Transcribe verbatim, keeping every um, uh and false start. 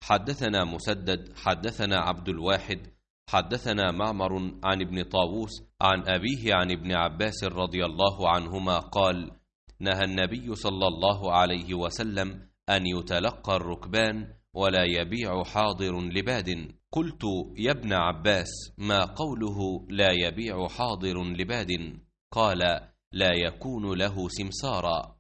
حدثنا مسدد حدثنا عبد الواحد حدثنا معمر عن ابن طاووس عن أبيه عن ابن عباس رضي الله عنهما قال: نهى النبي صلى الله عليه وسلم أن يتلقى الركبان ولا يبيع حاضر لباد. قلت: يا ابن عباس، ما قوله لا يبيع حاضر لباد؟ قال: لا يكون له سمسارا.